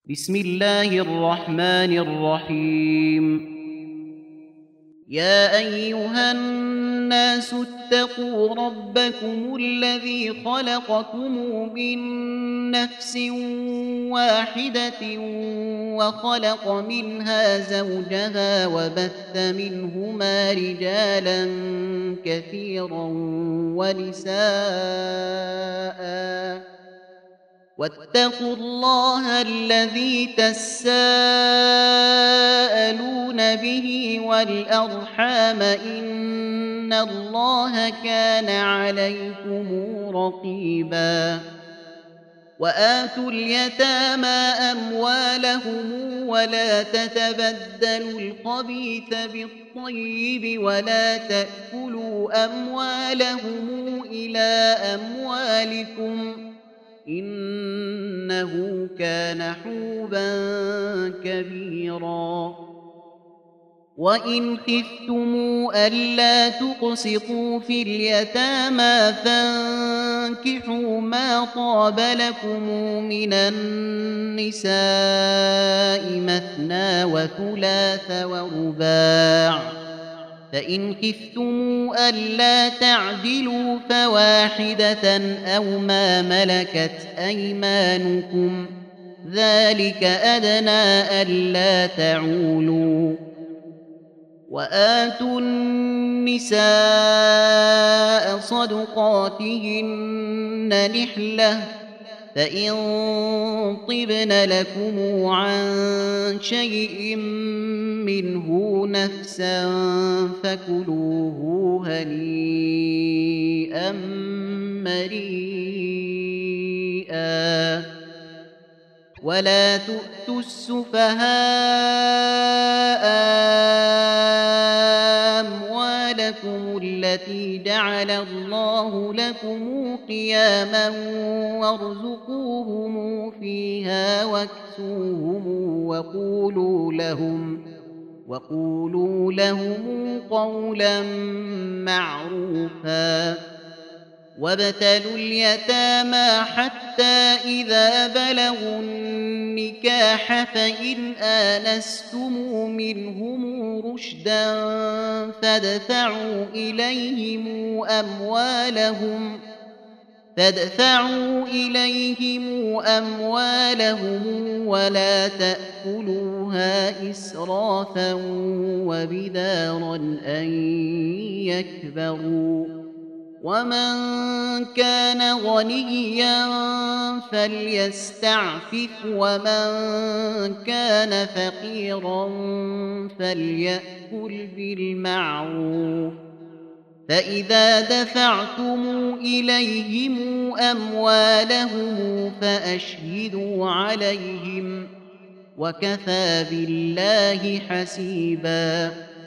بسم الله الرحمن الرحيم. يا أيها الناس اتقوا ربكم الذي خلقكم من نفس واحدة وخلق منها زوجها وبث منهما رجالا كثيرا ونساء واتقوا الله الذي تساءلون به والأرحام إن الله كان عليكم رقيبا. وآتوا اليتامى أموالهم ولا تتبدلوا الخبيث بالطيب ولا تأكلوا أموالهم إلى أموالكم إنه كان حوبا كبيرا. وإن خفتم ألا تقسطوا في اليتامى فانكحوا ما طاب لكم من النساء مثنى وثلاث ورباع، فإن خفتم ألا تعدلوا فواحدة أو ما ملكت أيمانكم ذلك أدنى ألا تعولوا. وآتوا النساء صدقاتهن نحلة، فإن طبن لكم عن شيء منه نفسا فكلوه هنيئا مريئا. ولا تؤتوا السفهاء أموالكم التي جعل الله لكم قياما وارزقوهم فيها واكسوهم وقولوا لهم قولا معروفا. وابتلوا اليتامى حتى إذا بلغوا النكاح فإن آنستم منهم رشدا فادفعوا إليهم أموالهم ولا تأكلوها إسرافا وبدارا أن يكبروا. ومن كان غنيا فليستعفف ومن كان فقيرا فليأكل بالمعروف. فإذا دفعتم إليهم أموالهم فأشهدوا عليهم وكفى بالله حسيبا.